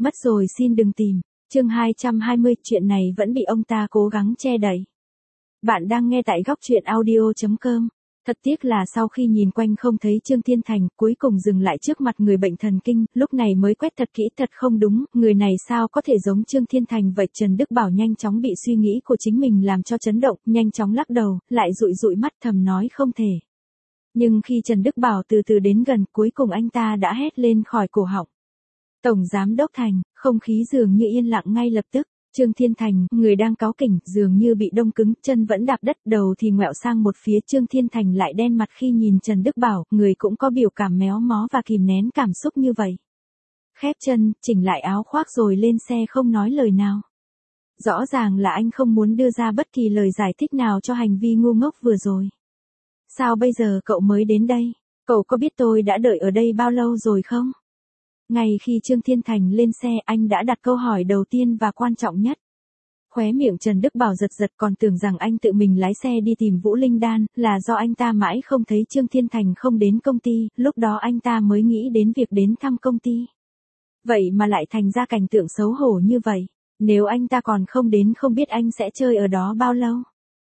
Mất rồi xin đừng tìm. Chương 220, chuyện này vẫn bị ông ta cố gắng che đậy. Bạn đang nghe tại góc truyện audio.com. Thật tiếc là sau khi nhìn quanh không thấy Trương Thiên Thành, cuối cùng dừng lại trước mặt người bệnh thần kinh, lúc này mới quét thật kỹ thật không đúng, người này sao có thể giống Trương Thiên Thành vậy. Trần Đức Bảo nhanh chóng bị suy nghĩ của chính mình làm cho chấn động, nhanh chóng lắc đầu, lại dụi dụi mắt thầm nói không thể. Nhưng khi Trần Đức Bảo từ từ đến gần, cuối cùng anh ta đã hét lên khỏi cổ họng. Tổng Giám Đốc Thành, không khí dường như yên lặng ngay lập tức. Trương Thiên Thành, người đang cáu kỉnh, dường như bị đông cứng, chân vẫn đạp đất, đầu thì ngoẹo sang một phía. Trương Thiên Thành lại đen mặt khi nhìn Trần Đức Bảo, người cũng có biểu cảm méo mó và kìm nén cảm xúc như vậy. Khép chân, chỉnh lại áo khoác rồi lên xe không nói lời nào. Rõ ràng là anh không muốn đưa ra bất kỳ lời giải thích nào cho hành vi ngu ngốc vừa rồi. Sao bây giờ cậu mới đến đây? Cậu có biết tôi đã đợi ở đây bao lâu rồi không? Ngay khi Trương Thiên Thành lên xe, anh đã đặt câu hỏi đầu tiên và quan trọng nhất. Khóe miệng Trần Đức Bảo giật giật, còn tưởng rằng anh tự mình lái xe đi tìm Vũ Linh Đan, là do anh ta mãi không thấy Trương Thiên Thành không đến công ty, lúc đó anh ta mới nghĩ đến việc đến thăm công ty. Vậy mà lại thành ra cảnh tượng xấu hổ như vậy, nếu anh ta còn không đến không biết anh sẽ chơi ở đó bao lâu.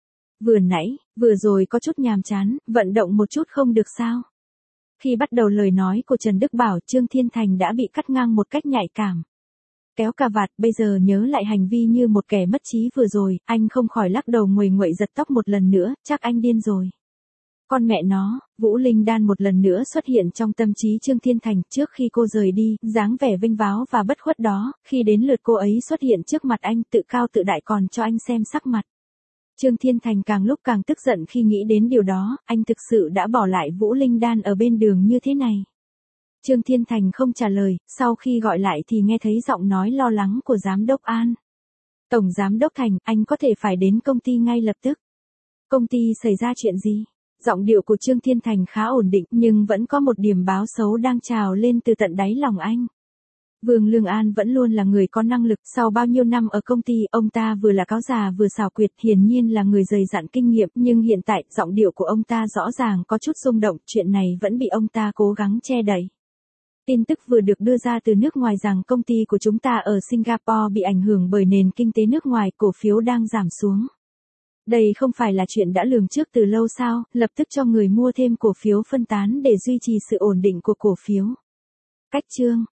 Vừa rồi có chút nhàm chán, vận động một chút không được sao? Khi bắt đầu lời nói của Trần Đức Bảo, Trương Thiên Thành đã bị cắt ngang một cách nhạy cảm. Kéo cà vạt, bây giờ nhớ lại hành vi như một kẻ mất trí vừa rồi, anh không khỏi lắc đầu nguầy nguậy giật tóc một lần nữa, chắc anh điên rồi. Con mẹ nó, Vũ Linh Đan một lần nữa xuất hiện trong tâm trí Trương Thiên Thành. Trước khi cô rời đi, dáng vẻ vênh váo và bất khuất đó, khi đến lượt cô ấy xuất hiện trước mặt anh, tự cao tự đại còn cho anh xem sắc mặt. Trương Thiên Thành càng lúc càng tức giận khi nghĩ đến điều đó, anh thực sự đã bỏ lại Vũ Linh Đan ở bên đường như thế này. Trương Thiên Thành không trả lời, sau khi gọi lại thì nghe thấy giọng nói lo lắng của Giám đốc An. Tổng Giám đốc Thành, anh có thể phải đến công ty ngay lập tức. Công ty xảy ra chuyện gì? Giọng điệu của Trương Thiên Thành khá ổn định, nhưng vẫn có một điểm báo xấu đang trào lên từ tận đáy lòng anh. Vương Lương An vẫn luôn là người có năng lực, sau bao nhiêu năm ở công ty, ông ta vừa là cáo già vừa xảo quyệt, hiển nhiên là người dày dặn kinh nghiệm, nhưng hiện tại, giọng điệu của ông ta rõ ràng có chút rung động, chuyện này vẫn bị ông ta cố gắng che đậy. Tin tức vừa được đưa ra từ nước ngoài rằng công ty của chúng ta ở Singapore bị ảnh hưởng bởi nền kinh tế nước ngoài, cổ phiếu đang giảm xuống. Đây không phải là chuyện đã lường trước từ lâu sao, lập tức cho người mua thêm cổ phiếu phân tán để duy trì sự ổn định của cổ phiếu. Cách chương